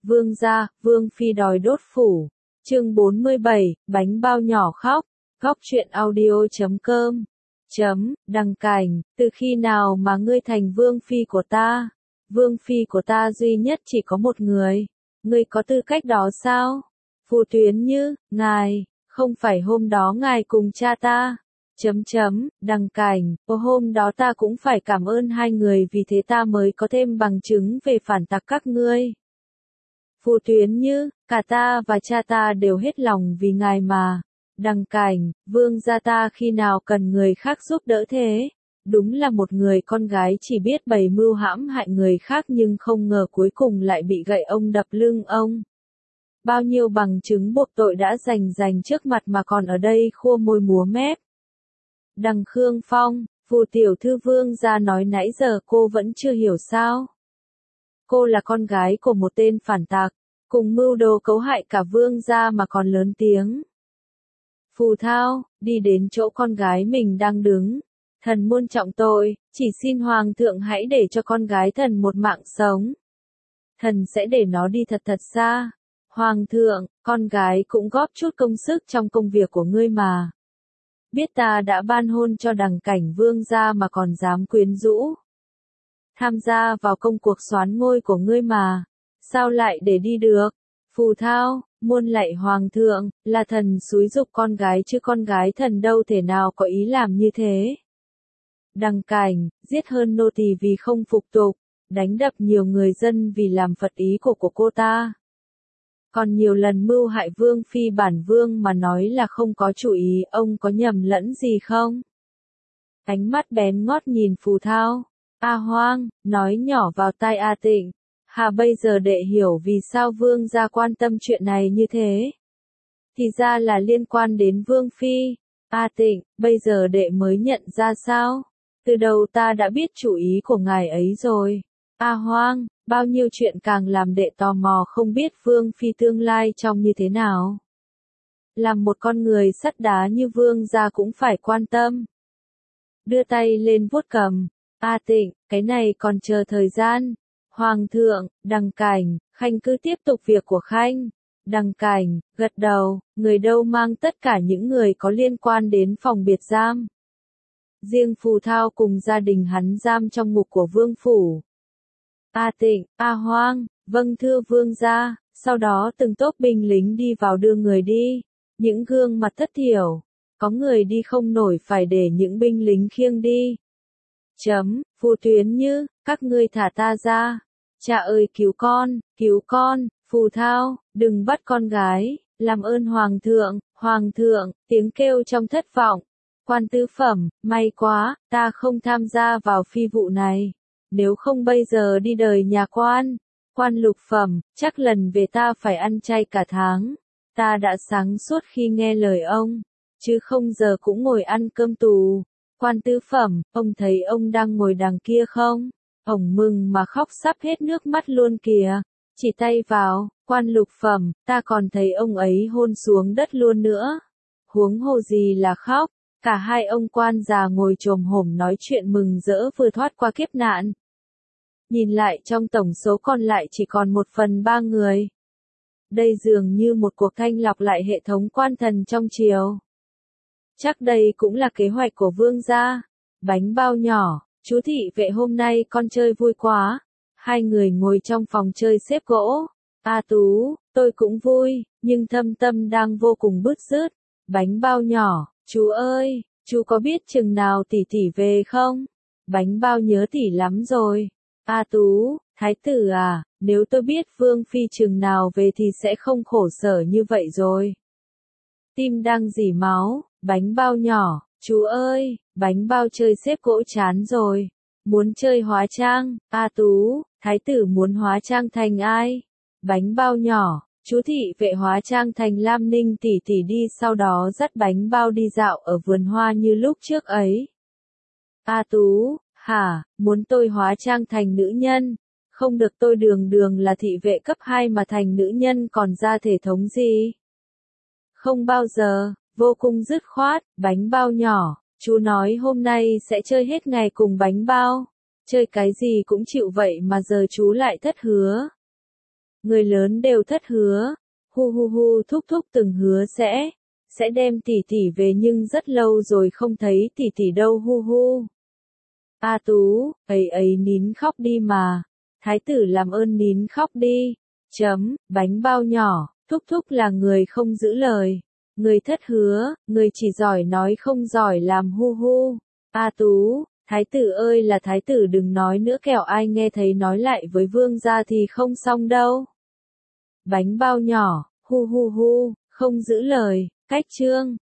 Vương gia, Vương phi đòi đốt phủ. Chương 47, bánh bao nhỏ khóc. Góc truyện audio.com. Đăng Cảnh, từ khi nào mà ngươi thành vương phi của ta? Vương phi của ta duy nhất chỉ có một người. Ngươi có tư cách đó sao? Phù Tuyến Như, ngài, không phải hôm đó ngài cùng cha ta. Đăng Cảnh, hôm đó ta cũng phải cảm ơn hai người vì thế ta mới có thêm bằng chứng về phản tặc các ngươi. Phù Tuyến Như, cả ta và cha ta đều hết lòng vì ngài mà. Đăng Cảnh, vương gia ta khi nào cần người khác giúp đỡ thế? Đúng là một người con gái chỉ biết bày mưu hãm hại người khác nhưng không ngờ cuối cùng lại bị gậy ông đập lưng ông. Bao nhiêu bằng chứng buộc tội đã dành trước mặt mà còn ở đây khua môi múa mép. Đằng Khương Phong, Phù tiểu thư vương gia nói nãy giờ cô vẫn chưa hiểu sao? Cô là con gái của một tên phản tặc, cùng mưu đồ cấu hại cả vương gia mà còn lớn tiếng. Phù Thao, đi đến chỗ con gái mình đang đứng. Thần muôn trọng tội, chỉ xin hoàng thượng hãy để cho con gái thần một mạng sống. Thần sẽ để nó đi thật xa. Hoàng thượng, con gái cũng góp chút công sức trong công việc của ngươi mà. Biết ta đã ban hôn cho Đằng Cảnh vương gia mà còn dám quyến rũ. Tham gia vào công cuộc soán ngôi của ngươi mà. Sao lại để đi được? Phù Thao, muôn lạy hoàng thượng, là thần xúi giục con gái chứ con gái thần đâu thể nào có ý làm như thế. Đằng Cảnh, giết hơn nô tỳ vì không phục tục, đánh đập nhiều người dân vì làm phật ý của cô ta. Còn nhiều lần mưu hại vương phi bản vương mà nói là không có chủ ý, ông có nhầm lẫn gì không? Ánh mắt bén ngót nhìn Phù Thao. A Hoang, nói nhỏ vào tai A Tịnh. Hà bây giờ đệ hiểu vì sao vương gia quan tâm chuyện này như thế. Thì ra là liên quan đến vương phi. A Tịnh, bây giờ đệ mới nhận ra sao? Từ đầu ta đã biết chủ ý của ngài ấy rồi. A Hoang, bao nhiêu chuyện càng làm đệ tò mò không biết vương phi tương lai trông như thế nào. Làm một con người sắt đá như vương gia cũng phải quan tâm. Đưa tay lên vuốt cầm. A Tịnh, cái này còn chờ thời gian. Hoàng thượng, Đằng Cảnh, Khanh cứ tiếp tục việc của Khanh. Đằng Cảnh, gật đầu, người đâu mang tất cả những người có liên quan đến phòng biệt giam. Riêng Phù Thao cùng gia đình hắn giam trong ngục của vương phủ. A Tịnh, A Hoang, vâng thưa vương gia, sau đó từng tốp binh lính đi vào đưa người đi. Những gương mặt thất thiểu, có người đi không nổi phải để những binh lính khiêng đi. Phù Tuyến Như, các ngươi thả ta ra. Cha ơi cứu con, Phù Thao, đừng bắt con gái, làm ơn hoàng thượng, tiếng kêu trong thất vọng. Quan tứ phẩm, may quá, ta không tham gia vào phi vụ này. Nếu không bây giờ đi đời nhà quan. Quan lục phẩm, chắc lần về ta phải ăn chay cả tháng. Ta đã sáng suốt khi nghe lời ông, chứ không giờ cũng ngồi ăn cơm tù. Quan tứ phẩm, ông thấy ông đang ngồi đằng kia không? Ông mừng mà khóc sắp hết nước mắt luôn kìa. Chỉ tay vào, quan lục phẩm, ta còn thấy ông ấy hôn xuống đất luôn nữa. Huống hồ gì là khóc, cả hai ông quan già ngồi chồm hổm nói chuyện mừng rỡ vừa thoát qua kiếp nạn. Nhìn lại trong tổng số còn lại chỉ còn 1/3 người. Đây dường như một cuộc thanh lọc lại hệ thống quan thần trong triều. Chắc đây cũng là kế hoạch của vương gia. Bánh bao nhỏ, chú thị vệ hôm nay con chơi vui quá. Hai người ngồi trong phòng chơi xếp gỗ. A Tú, tôi cũng vui, nhưng thâm tâm đang vô cùng bứt rứt. Bánh bao nhỏ, chú ơi, chú có biết chừng nào tỷ tỷ về không? Bánh bao nhớ tỷ lắm rồi. A Tú, thái tử à, nếu tôi biết vương phi chừng nào về thì sẽ không khổ sở như vậy rồi. Tim đang rỉ máu. Bánh bao nhỏ, chú ơi, bánh bao chơi xếp gỗ chán rồi. Muốn chơi hóa trang, A Tú, thái tử muốn hóa trang thành ai? Bánh bao nhỏ, chú thị vệ hóa trang thành Lam Ninh tỷ tỷ đi sau đó dắt bánh bao đi dạo ở vườn hoa như lúc trước ấy. A Tú, hả, muốn tôi hóa trang thành nữ nhân? Không được, tôi đường là thị vệ cấp 2 mà thành nữ nhân còn ra thể thống gì? Không bao giờ. Vô cùng dứt khoát, bánh bao nhỏ, chú nói hôm nay sẽ chơi hết ngày cùng bánh bao. Chơi cái gì cũng chịu vậy mà giờ chú lại thất hứa. Người lớn đều thất hứa. Hu hu hu, thúc thúc từng hứa sẽ đem tỷ tỷ về nhưng rất lâu rồi không thấy tỷ tỷ đâu hu hu. A Tú, ấy ấy nín khóc đi mà. Thái tử làm ơn nín khóc đi. Bánh bao nhỏ, thúc thúc là người không giữ lời. Người thất hứa, người chỉ giỏi nói không giỏi làm hu hu. A Tú, thái tử ơi là thái tử đừng nói nữa kẻo ai nghe thấy nói lại với vương gia thì không xong đâu. Bánh bao nhỏ, hu hu hu, không giữ lời, cách chương.